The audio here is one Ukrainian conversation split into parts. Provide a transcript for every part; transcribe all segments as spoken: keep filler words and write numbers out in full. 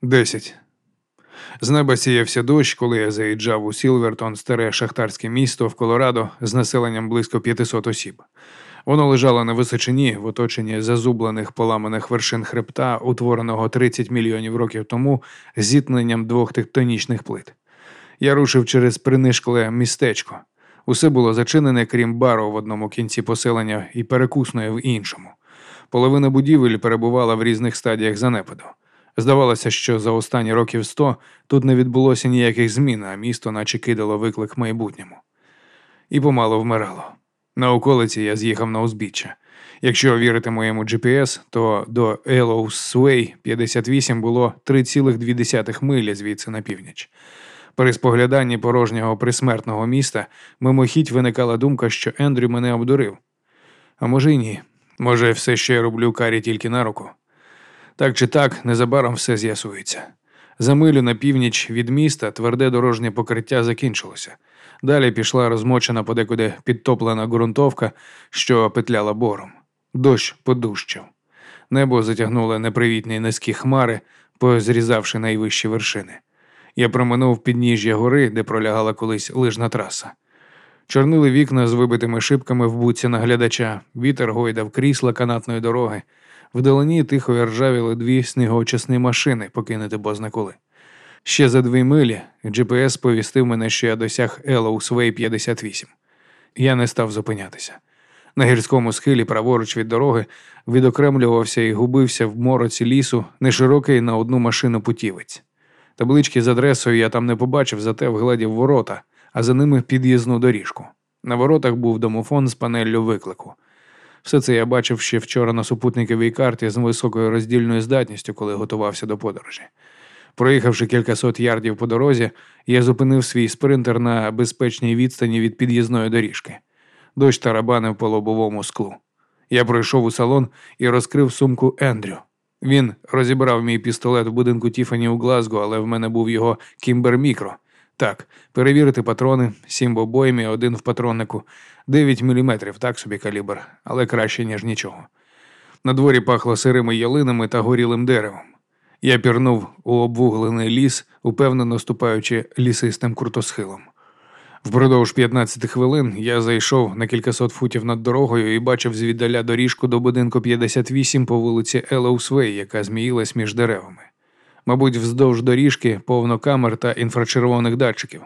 Десять. З неба сіявся дощ, коли я заїжджав у Сілвертон, старе шахтарське місто в Колорадо з населенням близько п'ятисот осіб. Воно лежало на височині в оточенні зазублених поламаних вершин хребта, утвореного тридцять мільйонів років тому зіткненням двох тектонічних плит. Я рушив через принишкле містечко. Усе було зачинене, крім бару в одному кінці поселення і перекусної в іншому. Половина будівель перебувала в різних стадіях занепаду. Здавалося, що за останні років сто тут не відбулося ніяких змін, а місто наче кидало виклик майбутньому. І помало вмирало. На околиці я з'їхав на узбіччя. Якщо вірити моєму джі пі ес, то до Елоус Суей п'ятдесят вісім було три цілих дві десятих милі звідси на північ. При спогляданні порожнього присмертного міста мимохідь виникала думка, що Ендрю мене обдурив. А може й ні. Може, все, що я роблю, Карі тільки на руку. Так чи так, незабаром все з'ясується. За милю на північ від міста тверде дорожнє покриття закінчилося. Далі пішла розмочена подекуди підтоплена ґрунтовка, що петляла бором. Дощ подущав. Небо затягнуло непривітні низькі хмари, позрізавши найвищі вершини. Я проминув підніжжя гори, де пролягала колись лижна траса. Чорнили вікна з вибитими шибками в буці наглядача, вітер гойдав крісла канатної дороги. Вдалині тихо ржавіли дві снігоочисні машини, покинути бозна коли. Ще за дві милі джі пі ес повістив мене, що я досяг Елоус Вей п'ятдесят вісім. Я не став зупинятися. На гірському схилі праворуч від дороги відокремлювався і губився в мороці лісу неширокий на одну машину путівець. Таблички з адресою я там не побачив, зате вгледів ворота, а за ними під'їзну доріжку. На воротах був домофон з панеллю виклику. Все це я бачив ще вчора на супутниковій карті з високою роздільною здатністю, коли готувався до подорожі. Проїхавши кількасот ярдів по дорозі, я зупинив свій спринтер на безпечній відстані від під'їзної доріжки. Дощ тарабанив по лобовому склу. Я пройшов у салон і розкрив сумку Ендрю. Він розібрав мій пістолет в будинку Тіфані у Глазго, але в мене був його Кімбер Мікро. Так, перевірити патрони, сім в обоймі, один в патроннику, дев'ять міліметрів, так собі калібр, але краще, ніж нічого. На дворі пахло сирими ялинами та горілим деревом. Я пірнув у обвуглений ліс, упевнено ступаючи лісистим крутосхилом. Впродовж п'ятнадцяти хвилин я зайшов на кількасот футів над дорогою і бачив звіддаля доріжку до будинку п'ятдесят вісім по вулиці Елоус Вей, яка зміїлась між деревами. Мабуть, вздовж доріжки повно камер та інфрачервоних датчиків.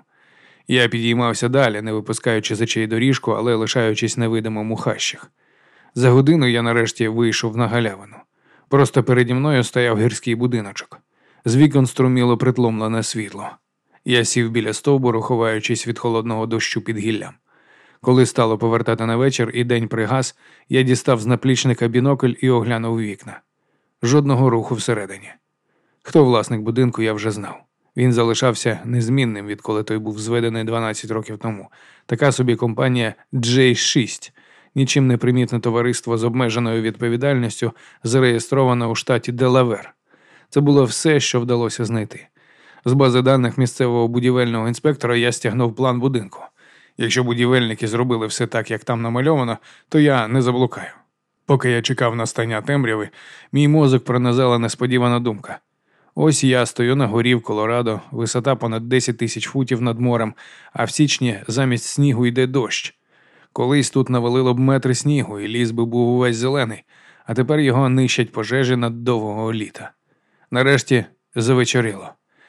Я підіймався далі, не випускаючи з очей доріжку, але лишаючись невидимим у хащах. За годину я нарешті вийшов на галявину. Просто переді мною стояв гірський будиночок. З вікон струміло притломлене світло. Я сів біля стовбуру, ховаючись від холодного дощу під гіллям. Коли стало повертати на вечір і день пригас, я дістав з наплічника бінокль і оглянув вікна. Жодного руху всередині. Хто власник будинку, я вже знав. Він залишався незмінним, відколи той був зведений дванадцять років тому. Така собі компанія джей шість, нічим не примітне товариство з обмеженою відповідальністю, зареєстроване у штаті Делавер. Це було все, що вдалося знайти. З бази даних місцевого будівельного інспектора я стягнув план будинку. Якщо будівельники зробили все так, як там намальовано, то я не заблукаю. Поки я чекав настання темряви, мій мозок пронизала несподівана думка. Ось я стою на горі в Колорадо, висота понад десять тисяч футів над морем, а в січні замість снігу йде дощ. Колись тут навалило б метри снігу, і ліс би був увесь зелений, а тепер його нищать пожежі над довгого літа. Нарешті завечоріло.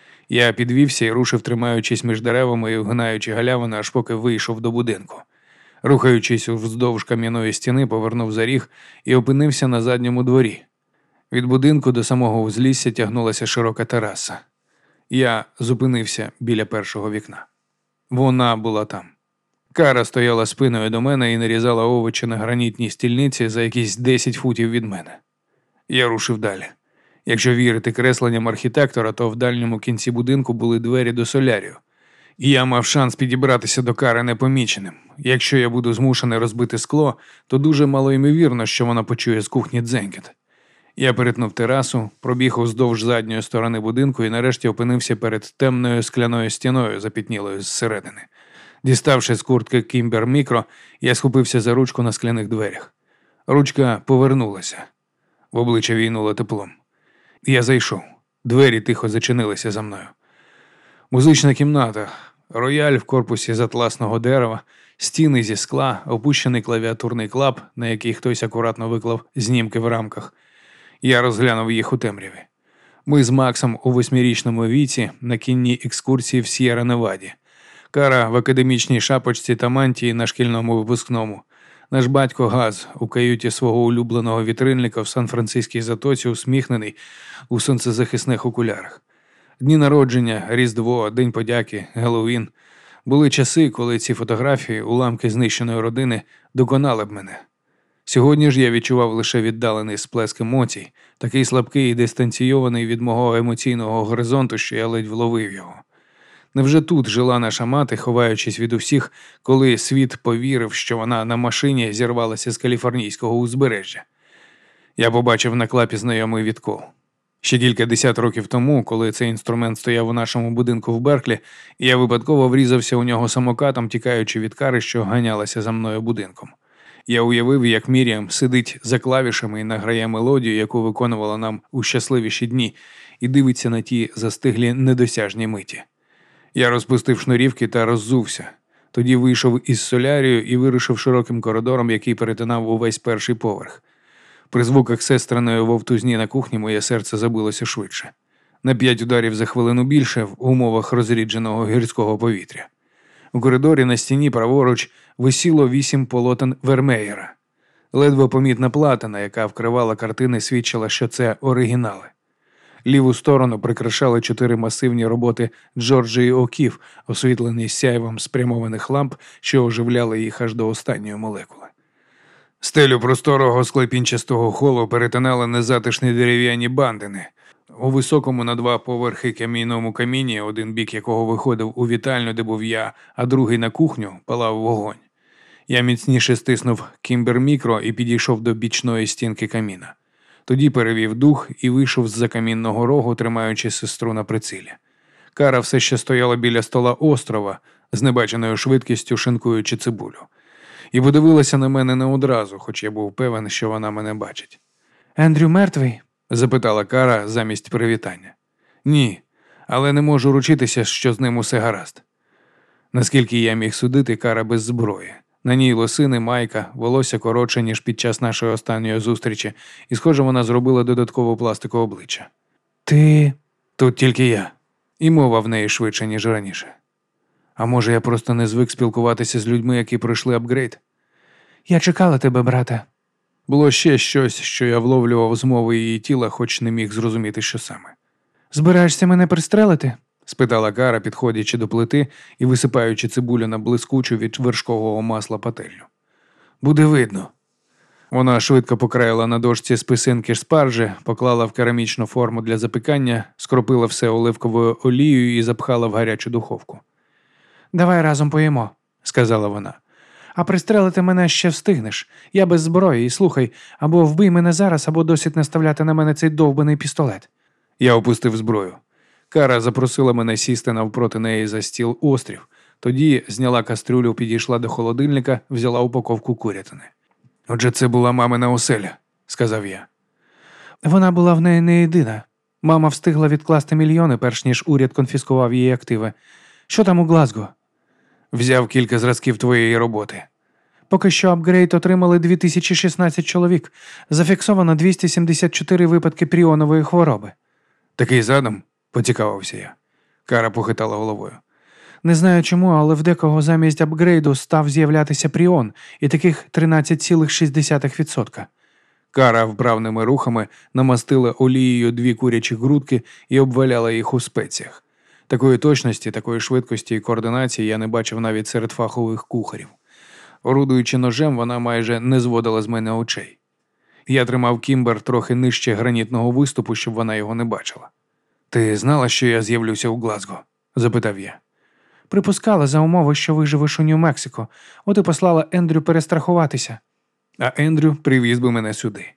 Я підвівся і рушив, тримаючись між деревами і вгинаючи галявини, аж поки вийшов до будинку. Рухаючись вздовж кам'яної стіни, повернув за ріг і опинився на задньому дворі. Від будинку до самого узлісся тягнулася широка тераса. Я зупинився біля першого вікна. Вона була там. Кара стояла спиною до мене і нарізала овочі на гранітній стільниці за якісь десять футів від мене. Я рушив далі. Якщо вірити кресленням архітектора, то в дальньому кінці будинку були двері до солярію. І я мав шанс підібратися до Кари непоміченим. Якщо я буду змушений розбити скло, то дуже малоймовірно, що вона почує з кухні дзенькіт. Я перетнув терасу, пробіг уздовж задньої сторони будинку і нарешті опинився перед темною скляною стіною, запітнілою зсередини. Діставши з куртки Кімбер Мікро, я схопився за ручку на скляних дверях. Ручка повернулася. В обличчя війнуло теплом. Я зайшов. Двері тихо зачинилися за мною. Музична кімната, рояль в корпусі з атласного дерева, стіни зі скла, опущений клавіатурний клап, на який хтось акуратно виклав знімки в рамках. Я розглянув їх у темряві. Ми з Максом у восьмирічному віці на кінній екскурсії в С'єра-Неваді. Кара в академічній шапочці та мантії на шкільному випускному. Наш батько Газ у каюті свого улюбленого вітрильника в Сан-Франциській затоці усміхнений у сонцезахисних окулярах. Дні народження, Різдво, День подяки, Геловін. Були часи, коли ці фотографії, уламки знищеної родини, доконали б мене. Сьогодні ж я відчував лише віддалений сплеск емоцій, такий слабкий і дистанційований від мого емоційного горизонту, що я ледь вловив його. Невже тут жила наша мати, ховаючись від усіх, коли світ повірив, що вона на машині зірвалася з каліфорнійського узбережжя? Я побачив на клапі знайомий відкол. Ще кілька десят років тому, коли цей інструмент стояв у нашому будинку в Берклі, я випадково врізався у нього самокатом, тікаючи від кари, що ганялася за мною будинком. Я уявив, як Міріам сидить за клавішами і награє мелодію, яку виконувала нам у щасливіші дні, і дивиться на ті застиглі недосяжні миті. Я розпустив шнурівки та роззувся. Тоді вийшов із солярію і вирушив широким коридором, який перетинав увесь перший поверх. При звуках сестриної вовтузні на кухні моє серце забилося швидше. На п'ять ударів за хвилину більше в умовах розрідженого гірського повітря. У коридорі на стіні праворуч висіло вісім полотен Вермеєра. Ледве помітна платина, яка вкривала картини, свідчила, що це оригінали. Ліву сторону прикрашали чотири масивні роботи Джорджії Окіф, освітлені сяйвом спрямованих ламп, що оживляли їх аж до останньої молекули. Стелю просторого склепінчастого холу перетинали незатишні дерев'яні бандини. У високому на два поверхи камінному каміні, один бік якого виходив у вітальню, де був я, а другий на кухню, палав вогонь. Я міцніше стиснув кімбер-мікро і підійшов до бічної стінки каміна. Тоді перевів дух і вийшов з-за камінного рогу, тримаючи сестру на прицілі. Кара все ще стояла біля стола острова, з небаченою швидкістю шинкуючи цибулю. І подивилася на мене не одразу, хоч я був певен, що вона мене бачить. «Ендрю мертвий?» – запитала Кара замість привітання. «Ні, але не можу ручитися, що з ним усе гаразд». Наскільки я міг судити, Кара без зброї. На ній лосини, майка, волосся коротше, ніж під час нашої останньої зустрічі, і, схоже, вона зробила додаткову пластику обличчя. «Ти...» «Тут тільки я». І мова в неї швидше, ніж раніше. А може, я просто не звик спілкуватися з людьми, які пройшли апгрейд? «Я чекала тебе, брате». Було ще щось, що я вловлював з мови її тіла, хоч не міг зрозуміти, що саме. «Збираєшся мене пристрелити?» – спитала Кара, підходячи до плити і висипаючи цибулю на блискучу від вершкового масла пательню. «Буде видно». Вона швидко покраїла на дошці списинки спаржі, поклала в керамічну форму для запікання, скропила все оливковою олією і запхала в гарячу духовку. «Давай разом поїмо», – сказала вона. «А пристрелити мене ще встигнеш. Я без зброї, і слухай, або вбий мене зараз, або досить наставляти на мене цей довбаний пістолет». Я опустив зброю. Кара запросила мене сісти навпроти неї за стіл острів. Тоді зняла кастрюлю, підійшла до холодильника, взяла упаковку курятини. «Отже, це була мамина оселя», – сказав я. «Вона була в неї не єдина. Мама встигла відкласти мільйони, перш ніж уряд конфіскував її активи. Що там у Глазго?» «Взяв кілька зразків твоєї роботи». «Поки що апгрейд отримали дві тисячі шістнадцять чоловік. Зафіксовано двісті сімдесят чотири випадки пріонової хвороби». «Такий задум?» – поцікавився я. Кара похитала головою. «Не знаю чому, але в декого замість апгрейду став з'являтися пріон, і таких тринадцять цілих шість десятих відсотка». Кара вправними рухами намастила олією дві курячі грудки і обваляла їх у спеціях. Такої точності, такої швидкості і координації я не бачив навіть серед фахових кухарів. Орудуючи ножем, вона майже не зводила з мене очей. Я тримав кімбер трохи нижче гранітного виступу, щоб вона його не бачила. «Ти знала, що я з'явлюся у Глазго?» – запитав я. «Припускала за умови, що виживеш у Нью-Мексико. От і послала Ендрю перестрахуватися». «А Ендрю привіз би мене сюди».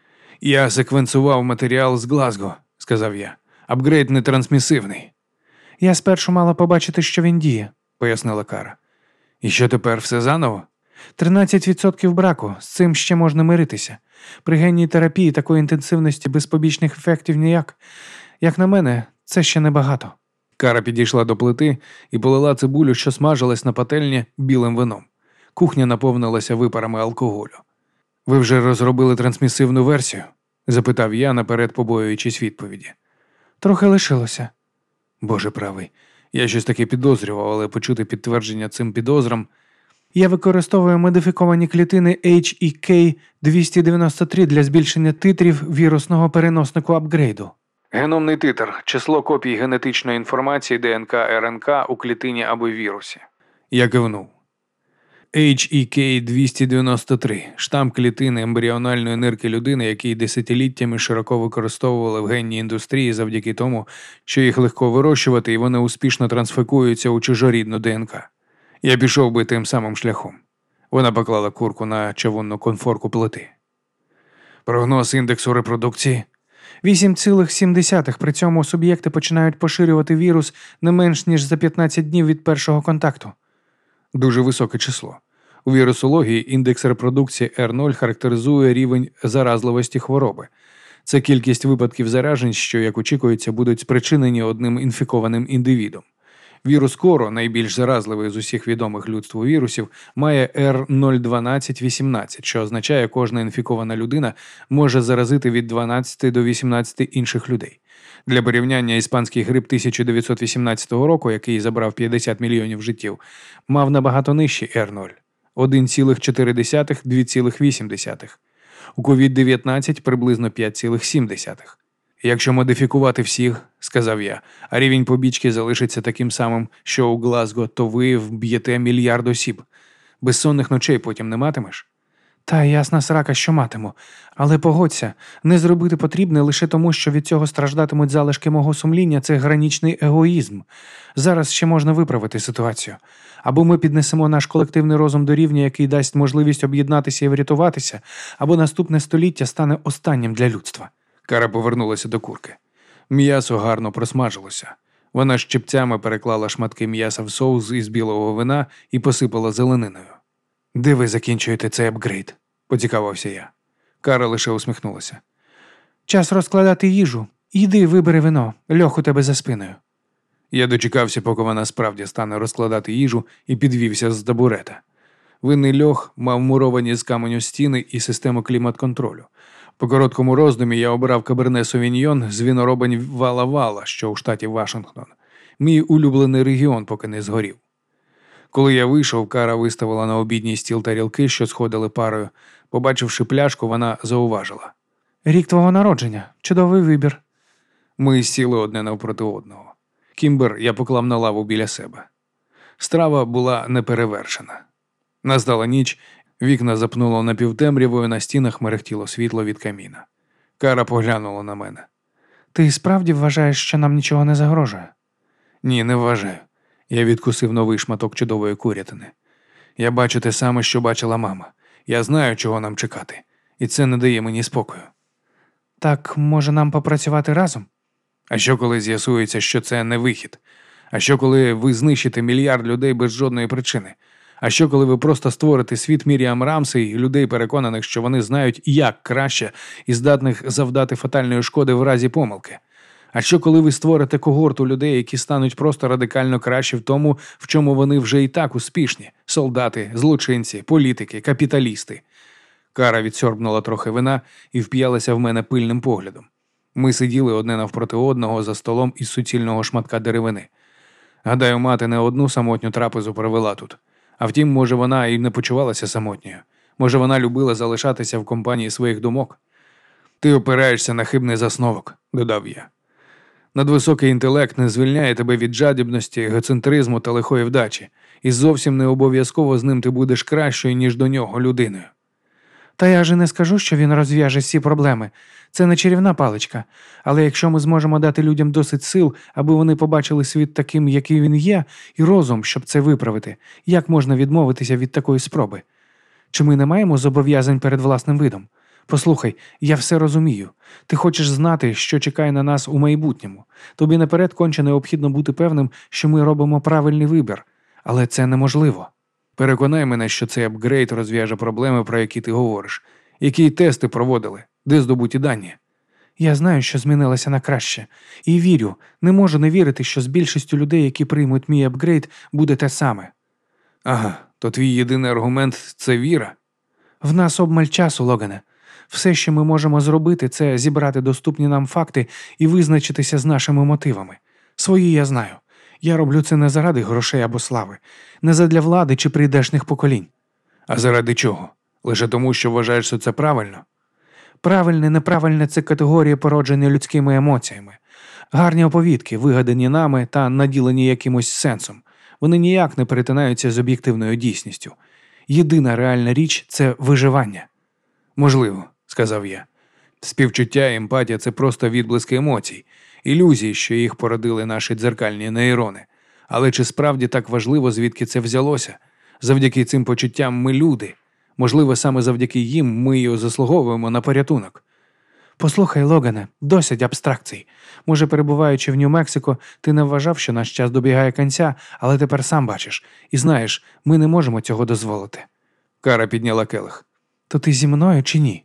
«Я секвенсував матеріал з Глазго», – сказав я. «Апгрейд не трансмісивний». «Я спершу мала побачити, що він діє», – пояснила Кара. «І що тепер, все заново?» «тринадцять відсотків браку, з цим ще можна миритися. При генній терапії такої інтенсивності без побічних ефектів ніяк. Як на мене, це ще небагато. Кара підійшла до плити і полила цибулю, що смажилась на пательні, білим вином. Кухня наповнилася випарами алкоголю. «Ви вже розробили трансмісивну версію?» – запитав я, наперед побоюючись відповіді. Трохи лишилося. Боже правий, я щось таке підозрював, але почути підтвердження цим підозрам... Я використовую модифіковані клітини ейч і кей двісті дев'яносто три для збільшення титрів вірусного переноснику апгрейду. Геномний титр – число копій генетичної інформації ДНК-РНК у клітині або вірусі. Я кивнув. ейч і кей двісті дев'яносто три – штам клітини ембріональної нирки людини, який десятиліттями широко використовували в генній індустрії завдяки тому, що їх легко вирощувати і вони успішно трансфікуються у чужорідну ДНК. Я пішов би тим самим шляхом. Вона поклала курку на чавунну конфорку плити. Прогноз індексу репродукції? вісім цілих сім десятих. При цьому суб'єкти починають поширювати вірус не менш ніж за п'ятнадцять днів від першого контакту. Дуже високе число. У вірусології індекс репродукції ер нуль характеризує рівень заразливості хвороби. Це кількість випадків заражень, що, як очікується, будуть спричинені одним інфікованим індивідом. Вірус Коро, найбільш заразливий з усіх відомих людству вірусів, має ер нуль дванадцять вісімнадцять, що означає, кожна інфікована людина може заразити від дванадцяти до вісімнадцяти інших людей. Для порівняння, іспанський грип тисяча дев'ятсот вісімнадцятого року, який забрав п'ятдесят мільйонів життів, мав набагато нижчий ер нуль – один цілих чотири десятих - два цілих вісім десятих. У ковід дев'ятнадцять приблизно п'ять цілих сім десятих. «Якщо модифікувати всіх, – сказав я, – а рівень побічки залишиться таким самим, що у Глазго, то ви вб'єте мільярд осіб. Безсонних ночей потім не матимеш?» Та ясна срака, що матиму. Але погодься, не зробити потрібне лише тому, що від цього страждатимуть залишки мого сумління – це гранічний егоїзм. Зараз ще можна виправити ситуацію. Або ми піднесемо наш колективний розум до рівня, який дасть можливість об'єднатися і врятуватися, або наступне століття стане останнім для людства. Кара повернулася до курки. М'ясо гарно просмажилося. Вона щипцями переклала шматки м'яса в соус із білого вина і посипала зелениною. «Де ви закінчуєте цей апгрейд?» – поцікавився я. Кара лише усміхнулася. «Час розкладати їжу. Йди, вибери вино. Льох у тебе за спиною». Я дочекався, поки вона справді стане розкладати їжу, і підвівся з табурета. Винний льох мав муровані з каменю стіни і систему клімат-контролю. По короткому роздумі я обрав Каберне Совіньйон з віноробень Вала-Вала, що у штаті Вашингтон. Мій улюблений регіон, поки не згорів. Коли я вийшов, Кара виставила на обідній стіл тарілки, що сходили парою. Побачивши пляшку, вона зауважила. «Рік твого народження. Чудовий вибір». Ми сіли одне навпроти одного. Кімбер я поклав на лаву біля себе. Страва була неперевершена. Настала ніч, вікна запнуло напівтемрявою, на стінах мерехтіло світло від каміна. Кара поглянула на мене. «Ти справді вважаєш, що нам нічого не загрожує?» «Ні, не вважаю». Я відкусив новий шматок чудової курятини. «Я бачу те саме, що бачила мама. Я знаю, чого нам чекати. І це не дає мені спокою». «Так, може, нам попрацювати разом?» «А що, коли з'ясується, що це не вихід? А що, коли ви знищите мільярд людей без жодної причини? А що, коли ви просто створите світ Міріам Рамсей і людей, переконаних, що вони знають, як краще, і здатних завдати фатальної шкоди в разі помилки? А що, коли ви створите когорту людей, які стануть просто радикально кращі в тому, в чому вони вже і так успішні? Солдати, злочинці, політики, капіталісти?» Кара відсьорбнула трохи вина і вп'ялася в мене пильним поглядом. Ми сиділи одне навпроти одного за столом із суцільного шматка деревини. Гадаю, мати не одну самотню трапезу провела тут. А втім, може, вона і не почувалася самотньою. Може, вона любила залишатися в компанії своїх думок. «Ти опираєшся на хибний засновок», – додав я. «Надвисокий інтелект не звільняє тебе від жадібності, егоцентризму та лихої вдачі. І зовсім не обов'язково з ним ти будеш кращою, ніж до нього людиною». «Та я ж не скажу, що він розв'яже всі проблеми. Це не чарівна паличка. Але якщо ми зможемо дати людям досить сил, аби вони побачили світ таким, який він є, і розум, щоб це виправити, як можна відмовитися від такої спроби? Чи ми не маємо зобов'язань перед власним видом? Послухай, я все розумію. Ти хочеш знати, що чекає на нас у майбутньому. Тобі наперед конче необхідно бути певним, що ми робимо правильний вибір. Але це неможливо. Переконай мене, що цей апгрейд розв'яже проблеми, про які ти говориш. Які тести проводили? Де здобуті дані?» Я знаю, що змінилося на краще. І вірю, не можу не вірити, що з більшістю людей, які приймуть мій апгрейд, буде те саме. Ага, то твій єдиний аргумент – це віра? В нас обмаль часу, Логане. Все, що ми можемо зробити, це зібрати доступні нам факти і визначитися з нашими мотивами. Свої я знаю. Я роблю це не заради грошей або слави, не задля влади чи прийдешних поколінь. А заради чого? Лише тому, що вважаєш, що це правильно? Правильне, неправильне – це категорії, породжені людськими емоціями. Гарні оповідки, вигадані нами та наділені якимось сенсом. Вони ніяк не перетинаються з об'єктивною дійсністю. Єдина реальна річ – це виживання. Можливо, сказав я. Співчуття і емпатія – це просто відблиски емоцій, ілюзії, що їх породили наші дзеркальні нейрони. Але чи справді так важливо, звідки це взялося? Завдяки цим почуттям ми люди. Можливо, саме завдяки їм ми й заслуговуємо на порятунок. Послухай, Логане, досить абстракцій. Може, перебуваючи в Нью-Мексико, ти не вважав, що наш час добігає кінця, але тепер сам бачиш. І знаєш, ми не можемо цього дозволити. Кара підняла келих. То ти зі мною чи ні?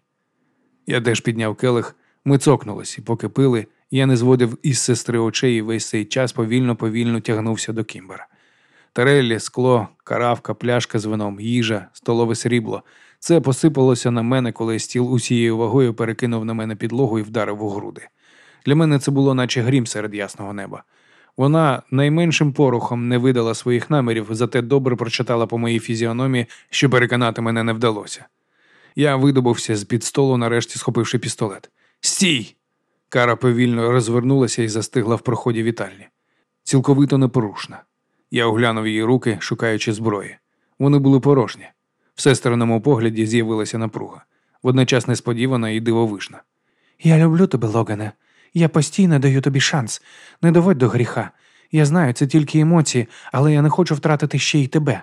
Я теж підняв келих. Ми цокнулись, і поки пили, я не зводив із сестри очей і весь цей час повільно-повільно тягнувся до Кімбера. Тарелі, скло, каравка, пляшка з вином, їжа, столове срібло. Це посипалося на мене, коли стіл усією вагою перекинув на мене підлогу і вдарив у груди. Для мене це було наче грім серед ясного неба. Вона найменшим порухом не видала своїх намірів, зате добре прочитала по моїй фізіономії, що переконати мене не вдалося. Я видобувся з-під столу, нарешті схопивши пістолет. «Стій!» Кара повільно розвернулася і застигла в проході вітальні. Цілковито непорушна. Я оглянув її руки, шукаючи зброї. Вони були порожні. В сестриному погляді з'явилася напруга. Водночас несподівана і дивовижна. «Я люблю тебе, Логане. Я постійно даю тобі шанс. Не доводь до гріха. Я знаю, це тільки емоції, але я не хочу втратити ще й тебе».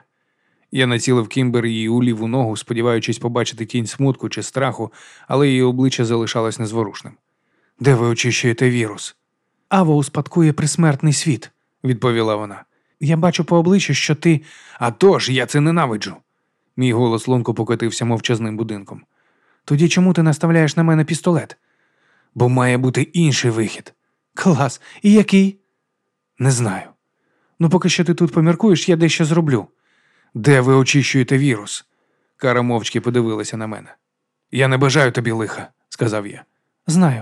Я націлив Кімбер її у ліву ногу, сподіваючись побачити тінь смутку чи страху, але її обличчя залишалось незворушним. «Де ви очищуєте вірус?» «Ава успадкує присмертний світ», – відповіла вона. «Я бачу по обличчю, що ти...» «А тож, я це ненавиджу!» Мій голос лунко покотився мовчазним будинком. «Тоді чому ти наставляєш на мене пістолет?» «Бо має бути інший вихід». «Клас! І який?» «Не знаю». «Ну, поки що ти тут поміркуєш, я дещо зроблю». «Де ви очищуєте вірус?» Кара мовчки подивилася на мене. «Я не бажаю тобі лиха», – сказав я. «Знаю».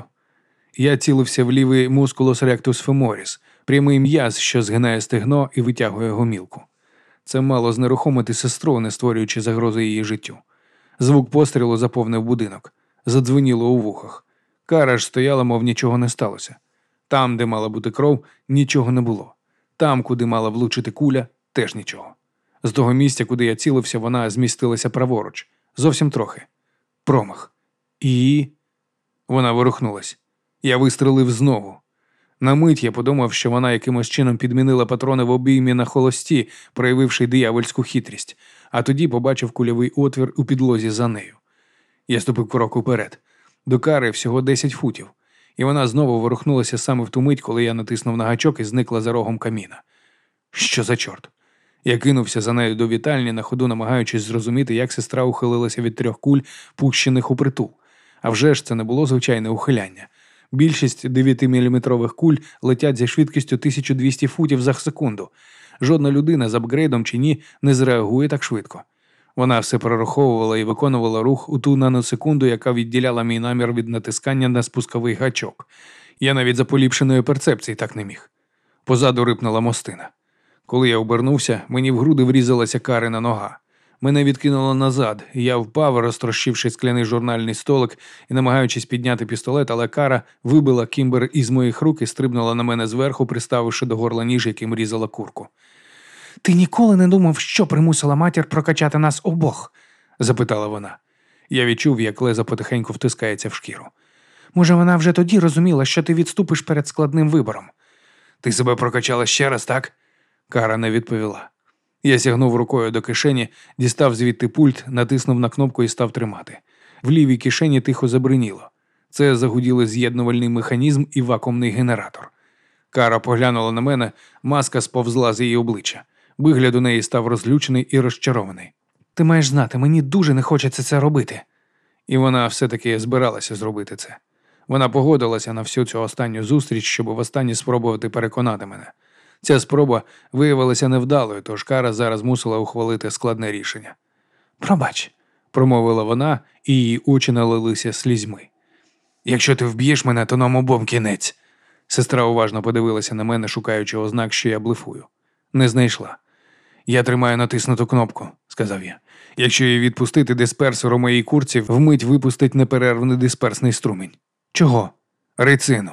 Я цілився в лівий мускулус ректус феморіс, прямий м'яз, що згинає стегно і витягує гомілку. Це мало знерухомити сестру, не створюючи загрози її життю. Звук пострілу заповнив будинок. Задзвеніло у вухах. Кара ж стояла, мов нічого не сталося. Там, де мала бути кров, нічого не було. Там, куди мала влучити куля, теж нічого. З того місця, куди я цілився, вона змістилася праворуч. Зовсім трохи. Промах. І... Вона ворухнулась. Я вистрелив знову. На мить я подумав, що вона якимось чином підмінила патрони в обіймі на холості, проявивши диявольську хитрість, а тоді побачив кульовий отвір у підлозі за нею. Я ступив крок уперед. До Кари всього десять футів, і вона знову ворухнулася саме в ту мить, коли я натиснув на гачок і зникла за рогом каміна. Що за чорт? Я кинувся за нею до вітальні, на ходу намагаючись зрозуміти, як сестра ухилилася від трьох куль, пущених у притул. А вже ж це не було звичайне ухиляння. Більшість дев'ятиміліметрових куль летять зі швидкістю тисяча двісті футів за секунду. Жодна людина з апгрейдом чи ні не зреагує так швидко. Вона все прораховувала і виконувала рух у ту наносекунду, яка відділяла мій намір від натискання на спусковий гачок. Я навіть за поліпшеної перцепції так не міг. Позаду рипнула мостина. Коли я обернувся, мені в груди врізалася Карина нога. Мене відкинуло назад, і я впав, розтрощивши скляний журнальний столик і намагаючись підняти пістолет, але Кара вибила Кімбер із моїх рук і стрибнула на мене зверху, приставивши до горла ніж, яким різала курку. «Ти ніколи не думав, що примусила матір прокачати нас обох?» – запитала вона. Я відчув, як леза потихеньку втискається в шкіру. «Може, вона вже тоді розуміла, що ти відступиш перед складним вибором?» «Ти себе прокачала ще раз, так?» Кара не відповіла. Я сягнув рукою до кишені, дістав звідти пульт, натиснув на кнопку і став тримати. В лівій кишені тихо забриніло. Це загуділи з'єднувальний механізм і вакуумний генератор. Кара поглянула на мене, маска сповзла з її обличчя. Вигляд у неї став розлючений і розчарований. «Ти маєш знати, мені дуже не хочеться це робити». І вона все-таки збиралася зробити це. Вона погодилася на всю цю останню зустріч, щоб востаннє спробувати переконати мене. Ця спроба виявилася невдалою, тож Кара зараз мусила ухвалити складне рішення. Пробач, Промовила вона, і її очі налилися слізьми. Якщо ти вб'єш мене, то нам обом кінець. Сестра уважно подивилася на мене, шукаючи ознак, що я блефую. Не знайшла. Я тримаю натиснуту кнопку, сказав я. Якщо її відпустити, дисперсор у моїй курці вмить випустить неперервний дисперсний струмінь. чого? Рицину.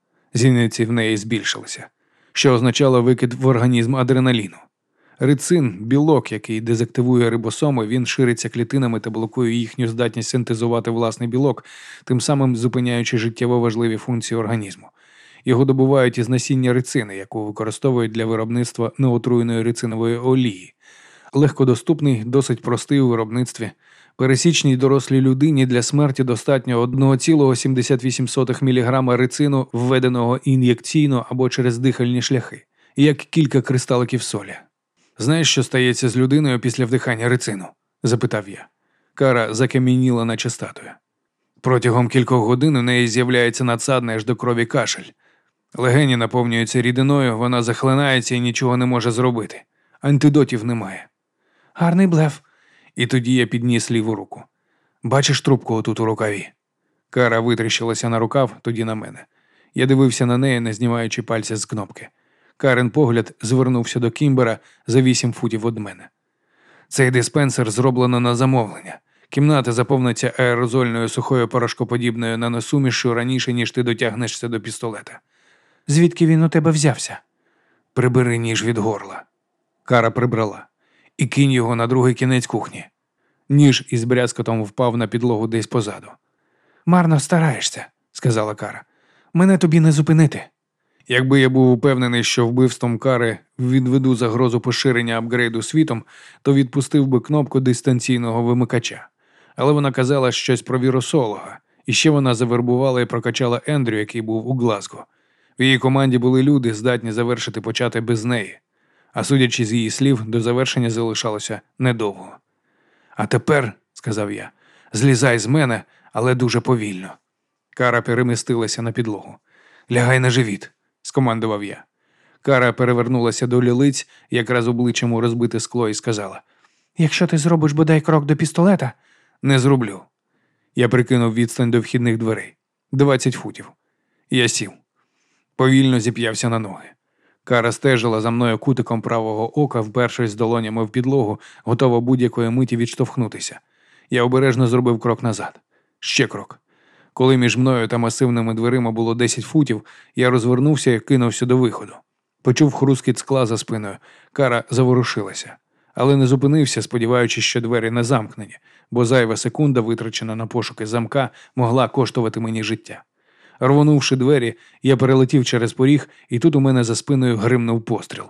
Зіниці в неї збільшилися, що означало викид в організм адреналіну. Рицин – білок, який дезактивує рибосоми, він шириться клітинами та блокує їхню здатність синтезувати власний білок, тим самим зупиняючи життєво важливі функції організму. Його добувають із насіння рицини, яку використовують для виробництва неотруєної рицинової олії. Легкодоступний, досить простий у виробництві. Пересічній дорослій людині для смерті достатньо один цілих сімдесят вісім сотих міліграма рицину, введеного ін'єкційно або через дихальні шляхи, як кілька кристаликів солі. «Знаєш, що стається з людиною після вдихання рицину?» – запитав я. Кара закам'яніла, наче статуя. Протягом кількох годин у неї з'являється надсадний аж до крові кашель. Легені наповнюються рідиною, вона захлинається і нічого не може зробити. Антидотів немає. Гарний блеф. І тоді я підніс ліву руку. «Бачиш трубку отут у рукаві?» Кара витріщилася на рукав, тоді на мене. Я дивився на неї, не знімаючи пальця з кнопки. Карен погляд звернувся до Кімбера за вісім футів від мене. «Цей диспенсер зроблено на замовлення. Кімната заповниться аерозольною сухою порошкоподібною наносумішю раніше, ніж ти дотягнешся до пістолета. Звідки він у тебе взявся? Прибери ніж від горла». Кара прибрала. «І кинь його на другий кінець кухні». Ніж із брязкотом впав на підлогу десь позаду. Марно стараєшся, сказала Кара. Мене тобі не зупинити. Якби я був упевнений, що вбивством Кари відведу загрозу поширення апгрейду світом, то відпустив би кнопку дистанційного вимикача. Але вона казала щось про вірусолога, і ще вона завербувала і прокачала Ендрю, який був у Глазго. В її команді були люди, здатні завершити почати без неї. А судячи з її слів, до завершення залишалося недовго. «А тепер, – сказав я, – злізай з мене, але дуже повільно». Кара перемістилася на підлогу. «Лягай на живіт», – скомандував я. Кара перевернулася до лілиць, якраз обличчям у розбите скло, і сказала: «Якщо ти зробиш бодай крок до пістолета...» «Не зроблю». Я прикинув відстань до вхідних дверей. Двадцять футів. Я сів. Повільно зіп'явся на ноги. Кара стежила за мною кутиком правого ока, впершись долонями в підлогу, готова будь-якої миті відштовхнутися. Я обережно зробив крок назад. Ще крок. Коли між мною та масивними дверима було десять футів, я розвернувся і кинувся до виходу. Почув хрускіт скла за спиною. Кара заворушилася. Але не зупинився, сподіваючись, що двері не замкнені, бо зайва секунда, витрачена на пошуки замка, могла коштувати мені життя. Рвонувши двері, я перелетів через поріг, і тут у мене за спиною гримнув постріл.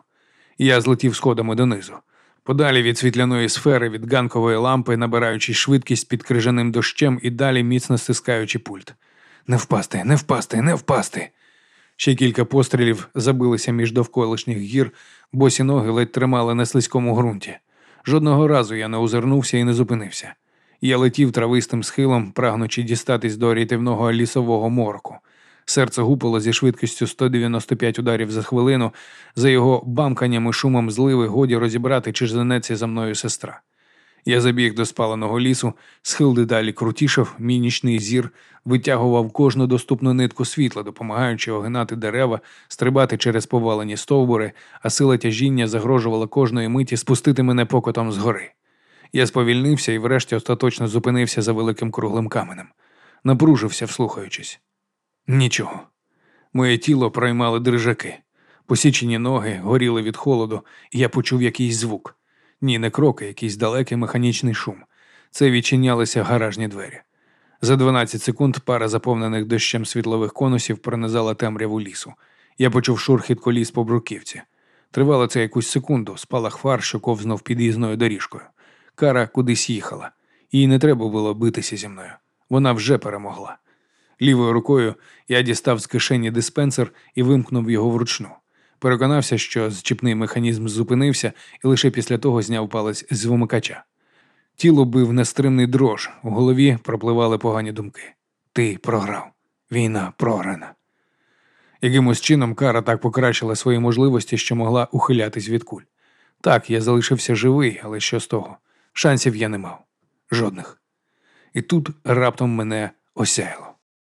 Я злетів сходами донизу. Подалі від світляної сфери, від ганкової лампи, набираючи швидкість під крижаним дощем і далі міцно стискаючи пульт. Не впасти, не впасти, не впасти. Ще кілька пострілів забилися між довколишніх гір, босі ноги ледь тримали на слизькому ґрунті. Жодного разу я не озирнувся і не зупинився. Я летів травистим схилом, прагнучи дістатись до рятівного лісового мороку. Серце гупало зі швидкістю сто дев'яносто п'ять ударів за хвилину. За його бамканням і шумом зливи годі розібрати, чи ж женеться за мною сестра. Я забіг до спаленого лісу, схил дедалі крутішав, мій нічний зір витягував кожну доступну нитку світла, допомагаючи огинати дерева, стрибати через повалені стовбури, а сила тяжіння загрожувала кожної миті спустити мене покотом згори. Я сповільнився і врешті остаточно зупинився за великим круглим каменем. Напружився, вслухаючись. Нічого. Моє тіло проймали дрижаки. Посічені ноги горіли від холоду, і я почув якийсь звук. Ні, не кроки, якийсь далекий механічний шум. Це відчинялися гаражні двері. За дванадцять секунд пара заповнених дощем світлових конусів пронизала темряву лісу. Я почув шурхіт коліс по бруківці. Тривало це якусь секунду, спалах фар, що ковзнув під'їзною доріжкою. Кара кудись їхала. Їй не треба було битися зі мною. Вона вже перемогла. Лівою рукою я дістав з кишені диспенсер і вимкнув його вручну. Переконався, що зчіпний механізм зупинився, і лише після того зняв палець з вимикача. Тіло бив нестримний дрож, у голові пропливали погані думки. «Ти програв», Війна програна. Якимось чином Кара так покращила свої можливості, що могла ухилятись від куль. Так, я залишився живий, але що з того? Шансів я не мав. Жодних. І тут раптом мене осяяло.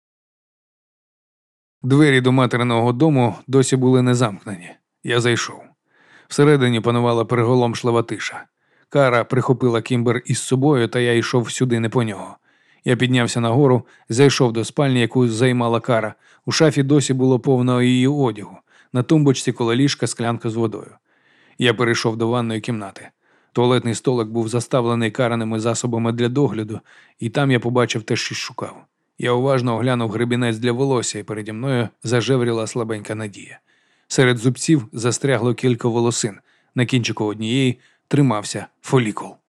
Двері до материного дому досі були не замкнені. Я зайшов. Всередині панувала приголомшлива тиша. Кара прихопила Кімбер із собою, та я йшов сюди не по нього. Я піднявся нагору, зайшов до спальні, яку займала Кара. У шафі досі було повно її одягу. На тумбочці коло ліжка склянка з водою. Я перейшов до ванної кімнати. Туалетний столик був заставлений караними засобами для догляду, і там я побачив те, що шукав. Я уважно оглянув гребінець для волосся, і переді мною зажевріла слабенька надія. Серед зубців застрягло кілька волосин. На кінчику однієї тримався фолікул.